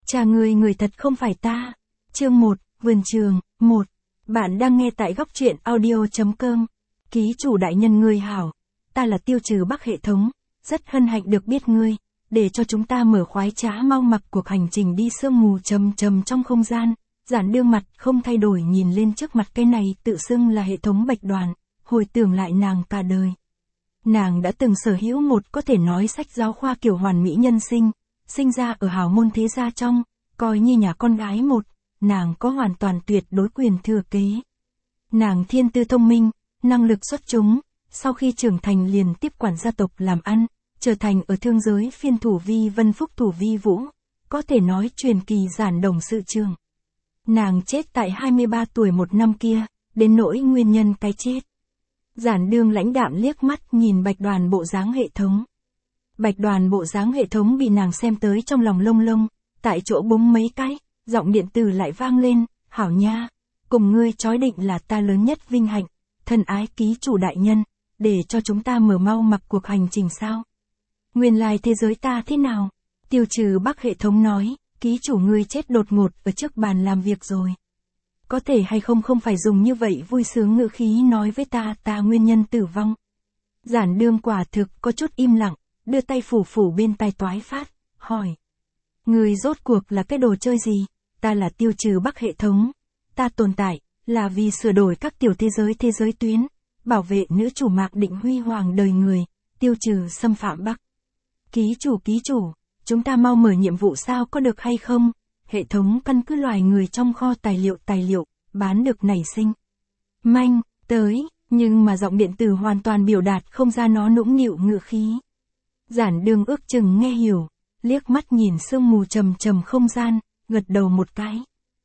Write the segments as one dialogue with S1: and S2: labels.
S1: Cha ngươi người thật không phải ta. Chương 1, Vườn trường, 1. Bạn đang nghe tại góc truyện audio.com. Ký chủ đại nhân ngươi hảo. Ta là Tiêu Trừ Bắc hệ thống. Rất hân hạnh được biết ngươi. Để cho chúng ta mở khoái trá mau mặc cuộc hành trình đi sương mù trầm trầm trong không gian. Giản Đương mặt không thay đổi nhìn lên trước mặt cái này tự xưng là hệ thống Bạch Đoàn. Hồi tưởng lại nàng cả đời. Nàng đã từng sở hữu một có thể nói sách giáo khoa kiểu hoàn mỹ nhân sinh. Sinh ra ở hào môn thế gia trong, coi như nhà con gái một, nàng có hoàn toàn tuyệt đối quyền thừa kế. Nàng thiên tư thông minh, năng lực xuất chúng, sau khi trưởng thành liền tiếp quản gia tộc làm ăn, trở thành ở thương giới phiên thủ vi vân phúc thủ vi vũ, có thể nói truyền kỳ giản đồng sự trường. Nàng chết tại 23 tuổi một năm kia, đến nỗi nguyên nhân cái chết. Giản Đương lãnh đạm liếc mắt nhìn Bạch Đoàn bộ dáng hệ thống. Bạch Đoàn bộ dáng hệ thống bị nàng xem tới trong lòng lông lông, tại chỗ búng mấy cái, giọng điện tử lại vang lên, hảo nha, cùng ngươi chói định là ta lớn nhất vinh hạnh, thân ái ký chủ đại nhân, để cho chúng ta mở mau mặc cuộc hành trình sao. Nguyên lai thế giới ta thế nào? Tiêu Trừ Bắc hệ thống nói, ký chủ ngươi chết đột ngột ở trước bàn làm việc rồi. Có thể hay không phải dùng như vậy vui sướng ngữ khí nói với ta nguyên nhân tử vong. Giản Đương quả thực có chút im lặng. Đưa tay phủ bên tai toái phát, hỏi. Người rốt cuộc là cái đồ chơi gì? Ta là Tiêu Trừ Bắc hệ thống. Ta tồn tại, là vì sửa đổi các tiểu thế giới tuyến, bảo vệ nữ chủ Mạc Định huy hoàng đời người, tiêu trừ xâm phạm Bắc. Ký chủ, chúng ta mau mở nhiệm vụ sao có được hay không? Hệ thống căn cứ loài người trong kho tài liệu, bán được nảy sinh. Manh, tới, nhưng mà giọng điện tử hoàn toàn biểu đạt không ra nó nũng nịu ngữ khí. Giản Đương ước chừng nghe hiểu, liếc mắt nhìn sương mù trầm trầm không gian, gật đầu một cái.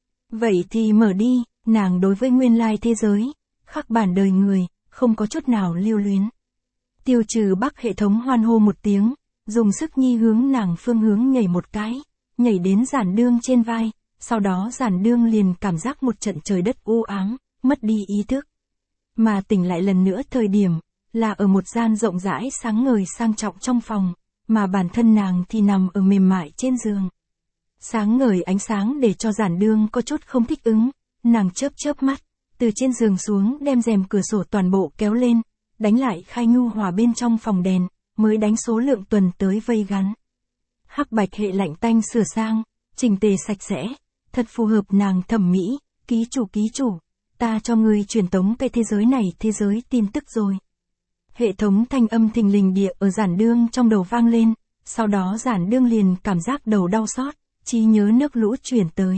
S1: Vậy thì mở đi, nàng đối với nguyên lai thế giới, khắc bản đời người, không có chút nào lưu luyến. Tiêu Trừ Bắc hệ thống hoan hô một tiếng, dùng sức nhi hướng nàng phương hướng nhảy một cái, nhảy đến Giản Đương trên vai, sau đó Giản Đương liền cảm giác một trận trời đất u ám, mất đi ý thức. Mà tỉnh lại lần nữa thời điểm, là ở một gian rộng rãi sáng ngời sang trọng trong phòng, mà bản thân nàng thì nằm ở mềm mại trên giường. Sáng ngời ánh sáng để cho Giản Đương có chút không thích ứng, nàng chớp mắt, từ trên giường xuống đem rèm cửa sổ toàn bộ kéo lên, đánh lại khai nhu hòa bên trong phòng đèn, mới đánh số lượng tuần tới vây gắn. Hắc bạch hệ lạnh tanh sửa sang, chỉnh tề sạch sẽ, thật phù hợp nàng thẩm mỹ, ký chủ, ta cho ngươi truyền tống cái thế giới này thế giới tin tức rồi. Hệ thống thanh âm thình lình địa ở Giản Đương trong đầu vang lên, sau đó Giản Đương liền cảm giác đầu đau xót, trí nhớ nước lũ chuyển tới.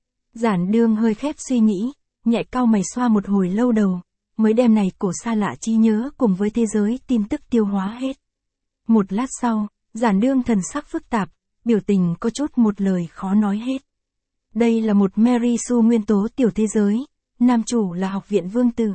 S1: Giản Đương hơi khép suy nghĩ, nhẹ cau mày xoa một hồi lâu đầu, mới đem này cổ xa lạ trí nhớ cùng với thế giới tin tức tiêu hóa hết. Một lát sau, Giản Đương thần sắc phức tạp, biểu tình có chút một lời khó nói hết. Đây là một Mary Sue nguyên tố tiểu thế giới, nam chủ là học viện vương tử.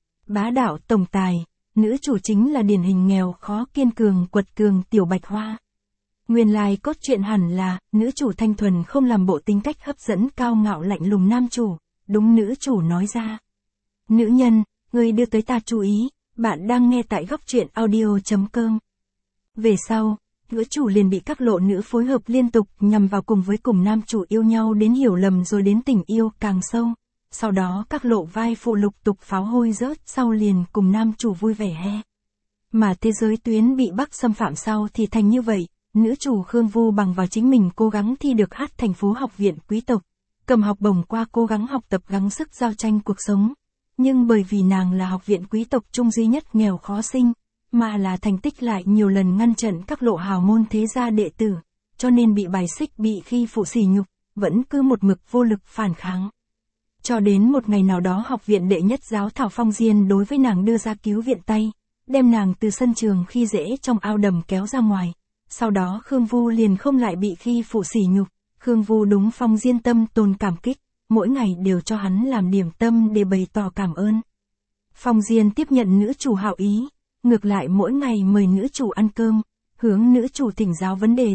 S1: Bá đạo tổng tài. Nữ chủ chính là điển hình nghèo khó kiên cường quật cường tiểu Bạch Hoa. Nguyên lai cốt truyện hẳn là, nữ chủ thanh thuần không làm bộ tính cách hấp dẫn cao ngạo lạnh lùng nam chủ, đúng nữ chủ nói ra. Nữ nhân, người đưa tới ta chú ý, bạn đang nghe tại góc truyện audio.com. Về sau, nữ chủ liền bị các lộ nữ phối hợp liên tục nhằm vào cùng nam chủ yêu nhau đến hiểu lầm rồi đến tình yêu càng sâu. Sau đó các lộ vai phụ lục tục pháo hôi rớt sau liền cùng nam chủ vui vẻ he. Mà thế giới tuyến bị Bắc xâm phạm sau thì thành như vậy, nữ chủ Khương Vu bằng vào chính mình cố gắng thi được hát thành phố học viện quý tộc, cầm học bổng qua cố gắng học tập gắng sức giao tranh cuộc sống. Nhưng bởi vì nàng là học viện quý tộc trung duy nhất nghèo khó sinh, mà là thành tích lại nhiều lần ngăn chặn các lộ hào môn thế gia đệ tử, cho nên bị bài xích bị khi phụ sỉ nhục, vẫn cứ một mực vô lực phản kháng. Cho đến một ngày nào đó học viện đệ nhất giáo Thảo Phong Diên đối với nàng đưa ra cứu viện tay, đem nàng từ sân trường khi dễ trong ao đầm kéo ra ngoài. Sau đó Khương Vu liền không lại bị khi phụ sỉ nhục, Khương Vu đúng Phong Diên tâm tồn cảm kích, mỗi ngày đều cho hắn làm điểm tâm để bày tỏ cảm ơn. Phong Diên tiếp nhận nữ chủ hảo ý, ngược lại mỗi ngày mời nữ chủ ăn cơm, hướng nữ chủ thỉnh giáo vấn đề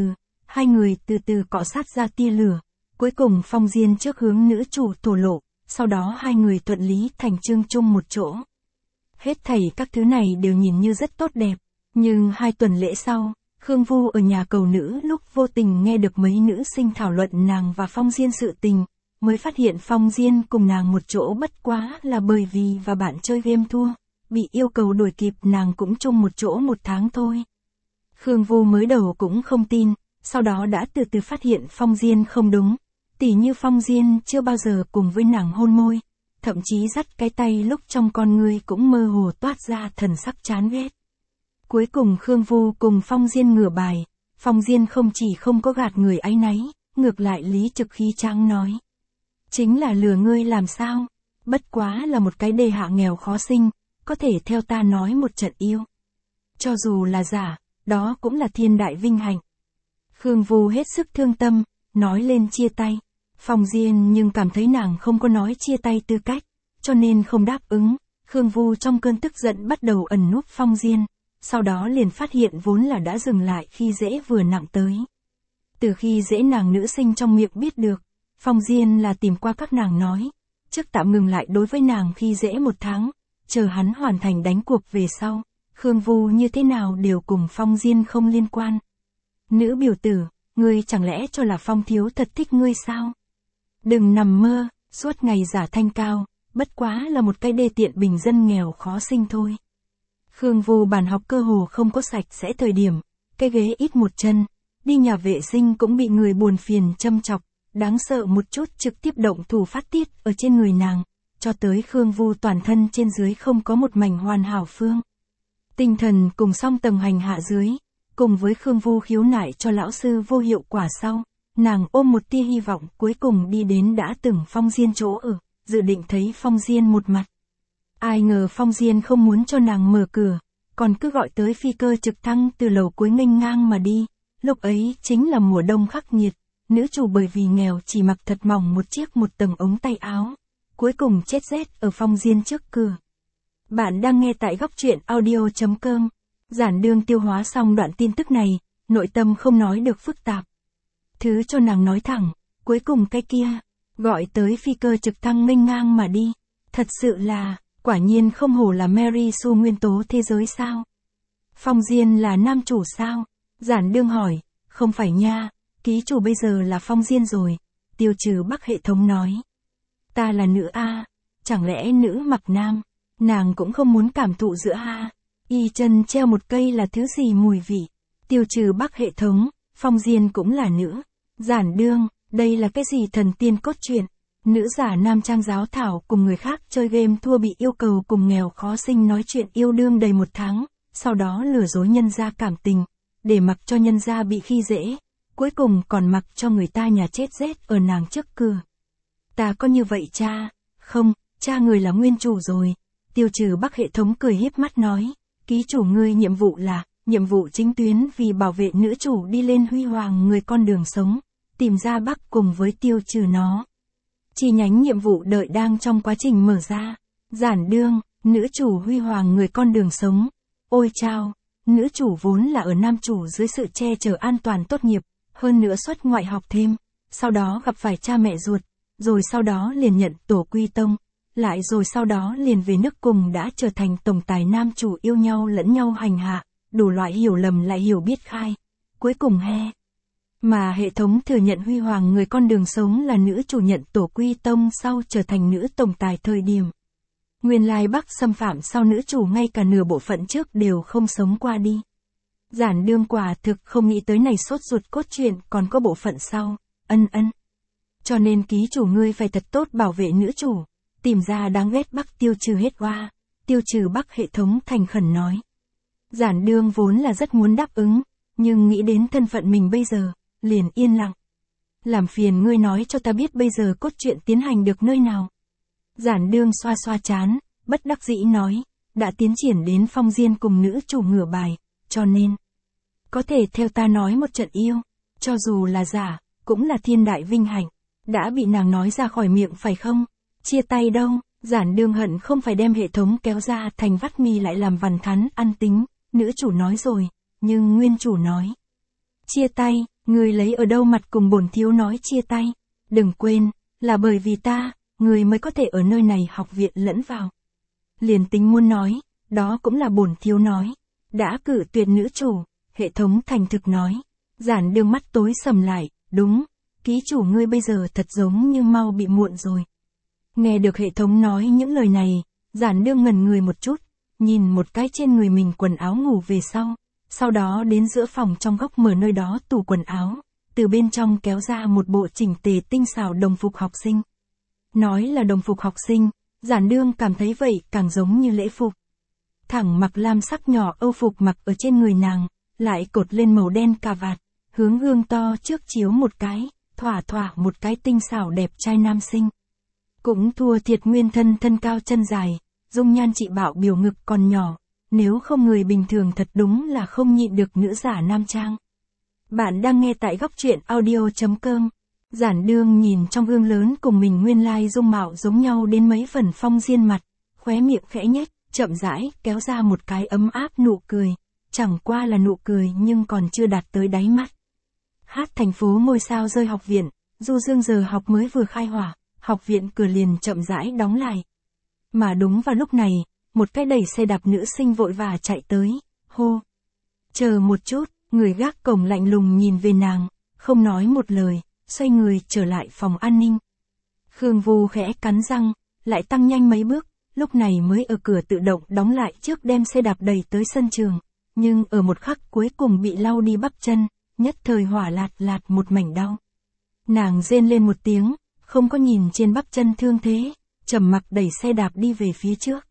S1: hai người từ từ cọ sát ra tia lửa. Cuối cùng Phong Diên trước hướng nữ chủ thổ lộ, sau đó hai người thuận lý thành chương chung một chỗ. Hết thảy các thứ này đều nhìn như rất tốt đẹp, nhưng 2 tuần lễ sau, Khương Vu ở nhà cầu nữ lúc vô tình nghe được mấy nữ sinh thảo luận nàng và Phong Diên sự tình, mới phát hiện Phong Diên cùng nàng một chỗ bất quá là bởi vì và bạn chơi game thua, bị yêu cầu đuổi kịp nàng cũng chung một chỗ 1 tháng thôi. Khương Vu mới đầu cũng không tin, sau đó đã từ từ phát hiện Phong Diên không đúng, tỉ như Phong Diên chưa bao giờ cùng với nàng hôn môi, thậm chí dắt cái tay lúc trong con ngươi cũng mơ hồ toát ra thần sắc chán ghét. Cuối cùng Khương Vu cùng Phong Diên ngửa bài, Phong Diên không chỉ không có gạt người áy náy, ngược lại lý trực khí tráng nói. Chính là lừa ngươi làm sao, bất quá là một cái đề hạ nghèo khó sinh, có thể theo ta nói một trận yêu. Cho dù là giả, đó cũng là thiên đại vinh hạnh. Khương Vu hết sức thương tâm, nói lên chia tay. Phong Diên nhưng cảm thấy nàng không có nói chia tay tư cách, cho nên không đáp ứng. Khương Vu trong cơn tức giận bắt đầu ẩn núp Phong Diên, sau đó liền phát hiện vốn là đã dừng lại khi dễ vừa nặng tới. Từ khi dễ nàng nữ sinh trong miệng biết được, Phong Diên là tìm qua các nàng nói, trước tạm ngừng lại đối với nàng khi dễ 1 tháng, chờ hắn hoàn thành đánh cuộc về sau, Khương Vu như thế nào đều cùng Phong Diên không liên quan. Nữ biểu tử, ngươi chẳng lẽ cho là Phong thiếu thật thích ngươi sao? Đừng nằm mơ, suốt ngày giả thanh cao, bất quá là một cái đê tiện bình dân nghèo khó sinh thôi. Khương Vu bàn học cơ hồ không có sạch sẽ thời điểm, cái ghế ít một chân, đi nhà vệ sinh cũng bị người buồn phiền châm chọc, đáng sợ một chút trực tiếp động thủ phát tiết ở trên người nàng, cho tới Khương Vu toàn thân trên dưới không có một mảnh hoàn hảo phương. Tinh thần cùng song tầng hành hạ dưới, cùng với Khương Vu khiếu nại cho lão sư vô hiệu quả sau, nàng ôm một tia hy vọng cuối cùng đi đến đã từng Phong Diên chỗ ở, dự định thấy Phong Diên một mặt. Ai ngờ Phong Diên không muốn cho nàng mở cửa, còn cứ gọi tới phi cơ trực thăng từ lầu cuối nghênh ngang mà đi, lúc ấy chính là mùa đông khắc nghiệt, nữ chủ bởi vì nghèo chỉ mặc thật mỏng một tầng ống tay áo, cuối cùng chết rét ở Phong Diên trước cửa. Bạn đang nghe tại góc truyện audio.com, giản đương tiêu hóa xong đoạn tin tức này, nội tâm không nói được phức tạp. Thứ cho nàng nói thẳng, cuối cùng cái kia, gọi tới phi cơ trực thăng nghênh ngang mà đi, thật sự là, quả nhiên không hổ là Mary Sue nguyên tố thế giới sao? Phong Diên là nam chủ sao? Giản đương hỏi, không phải nha, ký chủ bây giờ là Phong Diên rồi, Tiêu Trừ Bắc hệ thống nói. Ta là nữ A, chẳng lẽ nữ mặc nam, nàng cũng không muốn cảm thụ giữa ha, y chân treo một cây là thứ gì mùi vị. Tiêu Trừ Bắc hệ thống, Phong Diên cũng là nữ. Giản đương, đây là cái gì thần tiên cốt truyện? Nữ giả nam trang giáo thảo cùng người khác chơi game thua bị yêu cầu cùng nghèo khó sinh nói chuyện yêu đương đầy 1 tháng, sau đó lừa dối nhân gia cảm tình, để mặc cho nhân gia bị khi dễ, cuối cùng còn mặc cho người ta nhà chết rét ở nàng trước cửa. Ta có như vậy cha? Không, cha người là nguyên chủ rồi. Tiêu Trừ Bắc hệ thống cười hiếp mắt nói, ký chủ ngươi nhiệm vụ là, nhiệm vụ chính tuyến vì bảo vệ nữ chủ đi lên huy hoàng người con đường sống, tìm ra Bắc cùng với tiêu trừ nó. Chi nhánh nhiệm vụ đợi đang trong quá trình mở ra. Giản đương, nữ chủ huy hoàng người con đường sống. Ôi chao, nữ chủ vốn là ở nam chủ dưới sự che chở an toàn tốt nghiệp, hơn nữa xuất ngoại học thêm, sau đó gặp phải cha mẹ ruột, rồi sau đó liền nhận tổ quy tông, lại rồi sau đó liền về nước cùng đã trở thành tổng tài nam chủ yêu nhau lẫn nhau hành hạ, đủ loại hiểu lầm lại hiểu biết khai. Cuối cùng mà hệ thống thừa nhận huy hoàng người con đường sống là nữ chủ nhận tổ quy tông sau trở thành nữ tổng tài thời điểm. Nguyên lai Bắc xâm phạm sau nữ chủ ngay cả nửa bộ phận trước đều không sống qua đi. Giản đương quả thực không nghĩ tới này sốt ruột cốt truyện còn có bộ phận sau, Cho nên ký chủ ngươi phải thật tốt bảo vệ nữ chủ, tìm ra đáng ghét Bắc tiêu trừ hết qua. Tiêu Trừ Bắc hệ thống thành khẩn nói. Giản đương vốn là rất muốn đáp ứng, nhưng nghĩ đến thân phận mình bây giờ, liền yên lặng. Làm phiền ngươi nói cho ta biết bây giờ cốt truyện tiến hành được nơi nào. Giản đương xoa xoa trán, bất đắc dĩ nói, đã tiến triển đến Phong Diên cùng nữ chủ ngửa bài, cho nên có thể theo ta nói một trận yêu, cho dù là giả, cũng là thiên đại vinh hạnh. Đã bị nàng nói ra khỏi miệng phải không? Chia tay đâu? Giản đương hận không phải đem hệ thống kéo ra thành vắt mì lại làm vằn thắn ăn tính, nữ chủ nói rồi, nhưng nguyên chủ nói. Chia tay, người lấy ở đâu mặt cùng bổn thiếu nói chia tay, đừng quên, là bởi vì ta, người mới có thể ở nơi này học viện lẫn vào. Liền tính muốn nói, đó cũng là bổn thiếu nói, đã cử tuyệt nữ chủ, Hệ thống thành thực nói. Giản Đương mắt tối sầm lại, đúng, ký chủ ngươi bây giờ thật giống như mau bị muộn rồi. Nghe được hệ thống nói những lời này, Giản Đương ngẩn người một chút, nhìn một cái trên người mình quần áo ngủ về sau đó đến giữa phòng trong góc mở nơi đó tủ quần áo, từ bên trong kéo ra một bộ chỉnh tề tinh xảo đồng phục học sinh. Nói là đồng phục học sinh, Giản Đương cảm thấy vậy càng giống như lễ phục. Thẳng mặc lam sắc nhỏ âu phục mặc ở trên người nàng, lại cột lên màu đen cà vạt, hướng gương to trước chiếu một cái, thỏa một cái tinh xảo đẹp trai nam sinh. Cũng thua thiệt nguyên thân cao chân dài, dung nhan chị bảo biểu ngực còn nhỏ, nếu không người bình thường thật đúng là không nhịn được nữ giả nam trang. Bạn đang nghe tại góc truyện audio.com. Giản Đương nhìn trong gương lớn cùng mình nguyên lai dung mạo giống nhau đến mấy phần Phong Diên mặt, khóe miệng khẽ nhếch, chậm rãi kéo ra một cái ấm áp nụ cười, chẳng qua là nụ cười nhưng còn chưa đạt tới đáy mắt. Hát thành phố ngôi sao rơi học viện, du dương giờ học mới vừa khai hỏa, học viện cửa liền chậm rãi đóng lại. Mà đúng vào lúc này, một cái đẩy xe đạp nữ sinh vội vã chạy tới, hô. Chờ một chút, người gác cổng lạnh lùng nhìn về nàng, không nói một lời, xoay người trở lại phòng an ninh. Khương Vu khẽ cắn răng, lại tăng nhanh mấy bước, lúc này mới ở cửa tự động đóng lại trước đem xe đạp đẩy tới sân trường, nhưng ở một khắc cuối cùng bị lau đi bắp chân, nhất thời hỏa lạt một mảnh đau. Nàng rên lên một tiếng, không có nhìn trên bắp chân thương thế, trầm mặc đẩy xe đạp đi về phía trước.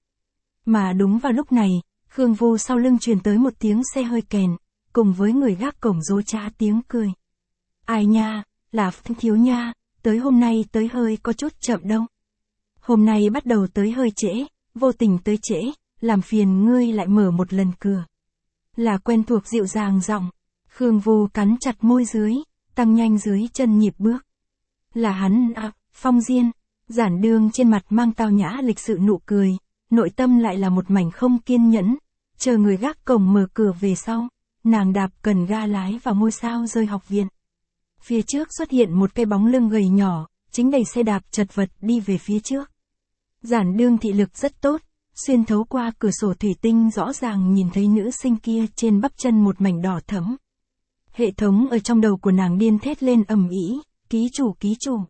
S1: Mà đúng vào lúc này, Khương Vu sau lưng truyền tới một tiếng xe hơi kèn, cùng với người gác cổng dối trá tiếng cười. Ai nha, là thiếu nha, tới hôm nay tới hơi có chút chậm đâu. Hôm nay bắt đầu tới hơi trễ, vô tình tới trễ, làm phiền ngươi lại mở một lần cửa. Là quen thuộc dịu dàng giọng. Khương Vu cắn chặt môi dưới, tăng nhanh dưới chân nhịp bước. Là hắn à, Phong Diên. Giản Đương trên mặt mang tao nhã lịch sự nụ cười, nội tâm lại là một mảnh không kiên nhẫn, chờ người gác cổng mở cửa về sau, nàng đạp cần ga lái vào ngôi sao rơi học viện. Phía trước xuất hiện một cái bóng lưng gầy nhỏ, chính đẩy xe đạp chật vật đi về phía trước. Giản Đương thị lực rất tốt, xuyên thấu qua cửa sổ thủy tinh rõ ràng nhìn thấy nữ sinh kia trên bắp chân một mảnh đỏ thẫm. Hệ thống ở trong đầu của nàng điên thét lên ầm ĩ, ký chủ.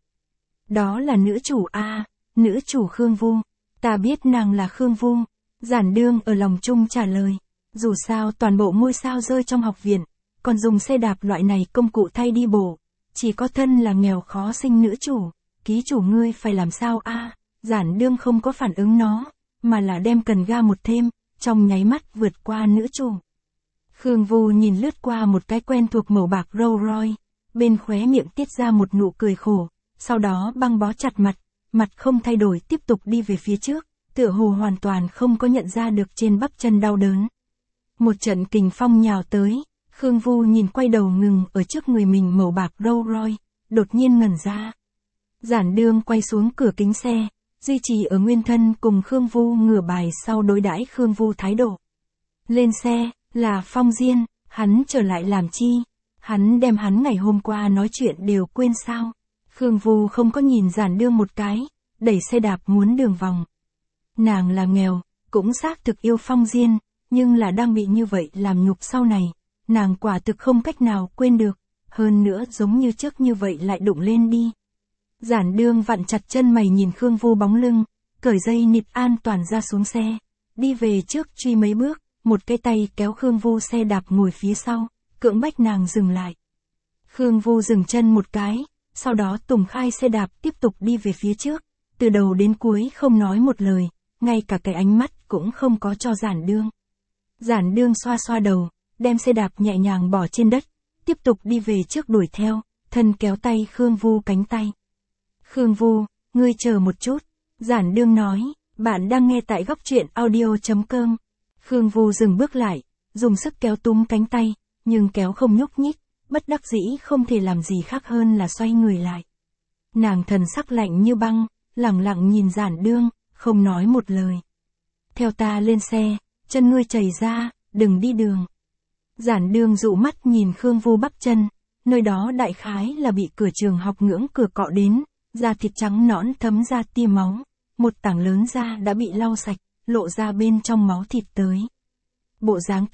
S1: Đó là nữ chủ a, nữ chủ Khương Vu. Ta biết nàng là Khương Vu. Giản Đương ở lòng chung trả lời. Dù sao toàn bộ ngôi sao rơi trong học viện, còn dùng xe đạp loại này công cụ thay đi bộ. Chỉ có thân là nghèo khó sinh nữ chủ, ký chủ ngươi phải làm sao a? Giản Đương không có phản ứng nó, mà là đem cần ga một thêm, trong nháy mắt vượt qua nữ chủ. Khương Vu nhìn lướt qua một cái quen thuộc màu bạc Rolls Royce, bên khóe miệng tiết ra một nụ cười khổ, sau đó băng bó chặt mặt không thay đổi tiếp tục đi về phía trước, tựa hồ hoàn toàn không có nhận ra được trên bắp chân đau đớn. Một trận kình phong nhào tới, Khương Vu nhìn quay đầu ngừng ở trước người mình màu bạc Rolls Royce, đột nhiên ngẩn ra. Giản Đương quay xuống cửa kính xe, duy trì ở nguyên thân cùng Khương Vu ngửa bài sau đối đãi Khương Vu thái độ. Lên xe, là Phong Diên, hắn trở lại làm chi? Hắn đem hắn ngày hôm qua nói chuyện đều quên sao? Khương Vu không có nhìn Giản Đương một cái, đẩy xe đạp muốn đường vòng. Nàng là nghèo, cũng xác thực yêu Phong Diên, nhưng là đang bị như vậy làm nhục sau này, nàng quả thực không cách nào quên được, hơn nữa giống như trước như vậy lại đụng lên đi. Giản Đương vặn chặt chân mày nhìn Khương Vu bóng lưng, cởi dây nịt an toàn ra xuống xe, đi về trước truy mấy bước, một cái tay kéo Khương Vu xe đạp ngồi phía sau, cưỡng bách nàng dừng lại. Khương Vu dừng chân một cái, sau đó tùng khai xe đạp tiếp tục đi về phía trước, từ đầu đến cuối không nói một lời, ngay cả cái ánh mắt cũng không có cho Giản Đương. Giản Đương xoa đầu, đem xe đạp nhẹ nhàng bỏ trên đất, tiếp tục đi về trước đuổi theo, thân kéo tay Khương Vu cánh tay. Khương Vu, ngươi chờ một chút, Giản Đương nói, bạn đang nghe tại góc truyện audio.com. Khương Vu dừng bước lại, dùng sức kéo túm cánh tay, nhưng kéo không nhúc nhích, bất đắc dĩ không thể làm gì khác hơn là xoay người lại. Nàng thần sắc lạnh như băng, lẳng lặng nhìn Giản Đương, không nói một lời. Theo ta lên xe, chân ngươi chảy ra, đừng đi đường. Giản Đương dụ mắt nhìn Khương Vu bắp chân, nơi đó đại khái là bị cửa trường học ngưỡng cửa cọ đến, da thịt trắng nõn thấm ra tia máu, một tảng lớn da đã bị lau sạch, lộ ra bên trong máu thịt tới. Bộ dáng kia,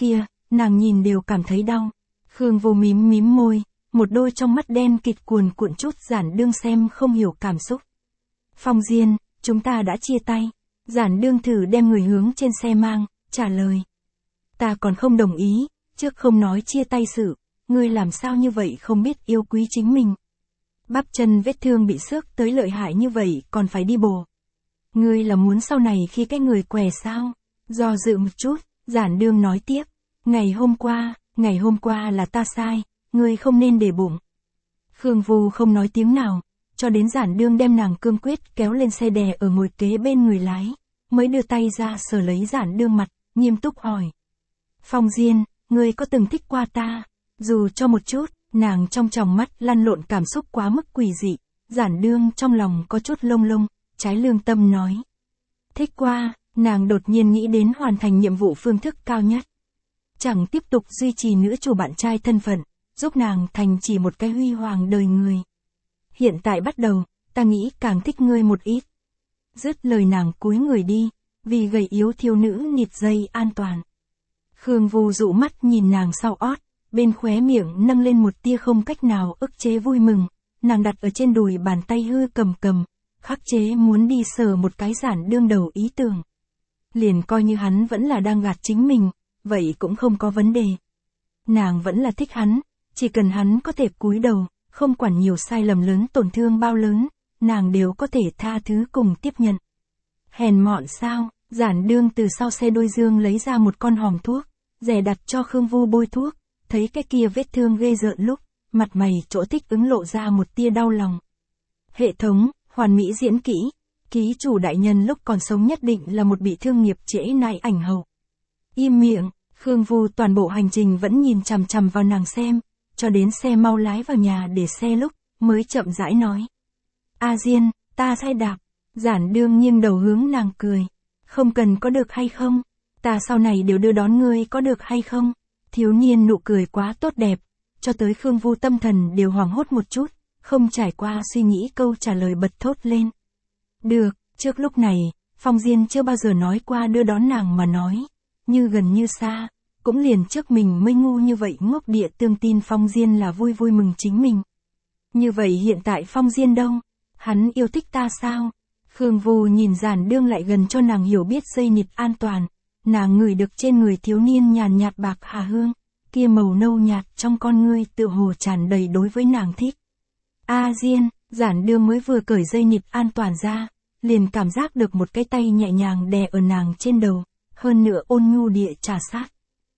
S1: nàng nhìn đều cảm thấy đau. Khương Vô mím mím môi, một đôi trong mắt đen kịt cuồn cuộn chút Giản Đương xem không hiểu cảm xúc. Phong Diên, chúng ta đã chia tay. Giản Đương thử đem người hướng trên xe mang, trả lời. Ta còn không đồng ý, trước không nói chia tay sự, ngươi làm sao như vậy không biết yêu quý chính mình. Bắp chân vết thương bị xước tới lợi hại như vậy còn phải đi bổ. Ngươi là muốn sau này khi cái người què sao? Do dự một chút, Giản Đương nói tiếp. Ngày hôm qua là ta sai, ngươi không nên để bụng. Khương Vô không nói tiếng nào, cho đến Giản Đương đem nàng cương quyết kéo lên xe đè ở ngồi kế bên người lái, mới đưa tay ra sờ lấy Giản Đương mặt, nghiêm túc hỏi. Phong Diên, ngươi có từng thích qua ta? Dù cho một chút, nàng trong tròng mắt lăn lộn cảm xúc quá mức quỷ dị, Giản Đương trong lòng có chút lông lông, trái lương tâm nói. Thích qua, nàng đột nhiên nghĩ đến hoàn thành nhiệm vụ phương thức cao nhất. Chẳng tiếp tục duy trì nữ chủ bạn trai thân phận, giúp nàng thành chỉ một cái huy hoàng đời người. Hiện tại bắt đầu, ta nghĩ càng thích ngươi một ít. Dứt lời nàng cúi người đi, vì gầy yếu thiếu nữ nịt dây an toàn. Khương Vô dụ mắt nhìn nàng sau ót, bên khóe miệng nâng lên một tia không cách nào ức chế vui mừng, nàng đặt ở trên đùi bàn tay hư cầm cầm, khắc chế muốn đi sờ một cái Giản Đương đầu ý tưởng. Liền coi như hắn vẫn là đang gạt chính mình, vậy cũng không có vấn đề. Nàng vẫn là thích hắn, chỉ cần hắn có thể cúi đầu, không quản nhiều sai lầm lớn tổn thương bao lớn, nàng đều có thể tha thứ cùng tiếp nhận. Hèn mọn sao? Giản Đương từ sau xe đôi dương lấy ra một con hòm thuốc, dè đặt cho Khương Vô bôi thuốc, thấy cái kia vết thương ghê rợn lúc, mặt mày chỗ thích ứng lộ ra một tia đau lòng. Hệ thống, hoàn mỹ diễn kỹ, ký chủ đại nhân lúc còn sống nhất định là một bị thương nghiệp trễ nại ảnh hậu. Im miệng, Khương Vô toàn bộ hành trình vẫn nhìn chằm chằm vào nàng xem, cho đến xe mau lái vào nhà để xe lúc, mới chậm rãi nói. A Diên, ta sai đạp. Giản Đương nghiêng đầu hướng nàng cười. Không cần có được hay không? Ta sau này đều đưa đón ngươi có được hay không? Thiếu niên nụ cười quá tốt đẹp, cho tới Khương Vô tâm thần đều hoảng hốt một chút, không trải qua suy nghĩ câu trả lời bật thốt lên. Được, trước lúc này, Phong Diên chưa bao giờ nói qua đưa đón nàng mà nói, như gần như xa, cũng liền trước mình mới ngu như vậy ngốc địa tương tin Phong Diên là vui vui mừng chính mình. Như vậy hiện tại Phong Diên đâu? Hắn yêu thích ta sao? Khương Vô nhìn Giản Đương lại gần cho nàng hiểu biết dây nịt an toàn, nàng ngửi được trên người thiếu niên nhàn nhạt bạc hà hương, kia màu nâu nhạt trong con ngươi tựa hồ tràn đầy đối với nàng thích. A Diên, Giản Đương mới vừa cởi dây nịt an toàn ra, liền cảm giác được một cái tay nhẹ nhàng đè ở nàng trên đầu, hơn nữa ôn nhu địa trà sát.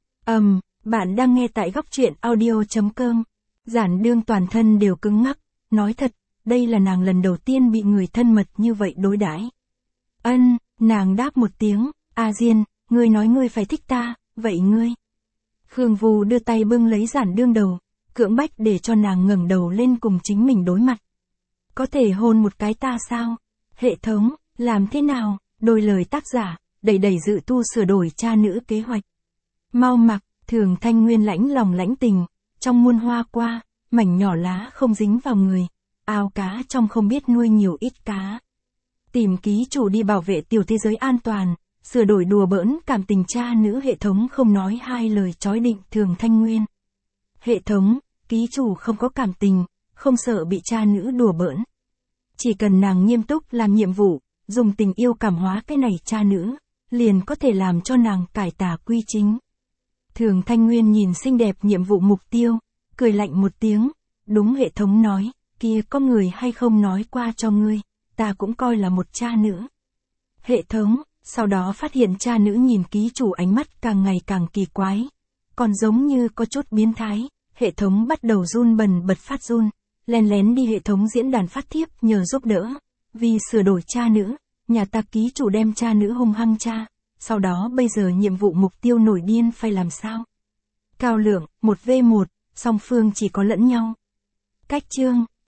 S1: Bạn đang nghe tại góc truyện audio.com. Giản Đương toàn thân đều cứng ngắc, nói thật, đây là nàng lần đầu tiên bị người thân mật như vậy đối đãi. Nàng đáp một tiếng, A Diên, ngươi nói ngươi phải thích ta, vậy ngươi. Khương Vô đưa tay bưng lấy Giản Đương đầu, cưỡng bách để cho nàng ngẩng đầu lên cùng chính mình đối mặt. Có thể hôn một cái ta sao? Hệ thống, làm thế nào? Đôi lời tác giả, đẩy dự tu sửa đổi cha nữ kế hoạch. Mau mặc, Thường Thanh Nguyên lãnh lòng lãnh tình, trong muôn hoa qua, mảnh nhỏ lá không dính vào người, ao cá trong không biết nuôi nhiều ít cá. Tìm ký chủ đi bảo vệ tiểu thế giới an toàn, sửa đổi đùa bỡn cảm tình cha nữ hệ thống không nói hai lời chói định Thường Thanh Nguyên. Hệ thống, ký chủ không có cảm tình, không sợ bị cha nữ đùa bỡn. Chỉ cần nàng nghiêm túc làm nhiệm vụ, dùng tình yêu cảm hóa cái này cha nữ, liền có thể làm cho nàng cải tà quy chính. Thường Thanh Nguyên nhìn xinh đẹp nhiệm vụ mục tiêu, cười lạnh một tiếng, đúng hệ thống nói, kia có người hay không nói qua cho ngươi, ta cũng coi là một cha nữ. Hệ thống, sau đó phát hiện cha nữ nhìn ký chủ ánh mắt càng ngày càng kỳ quái, còn giống như có chút biến thái, hệ thống bắt đầu run bần bật phát run, lén lén đi hệ thống diễn đàn phát thiếp nhờ giúp đỡ, vì sửa đổi cha nữ, nhà ta ký chủ đem cha nữ hung hăng cha, sau đó bây giờ nhiệm vụ mục tiêu nổi điên phải làm sao? Cao lượng, 1v1, song phương chỉ có lẫn nhau. Cách chương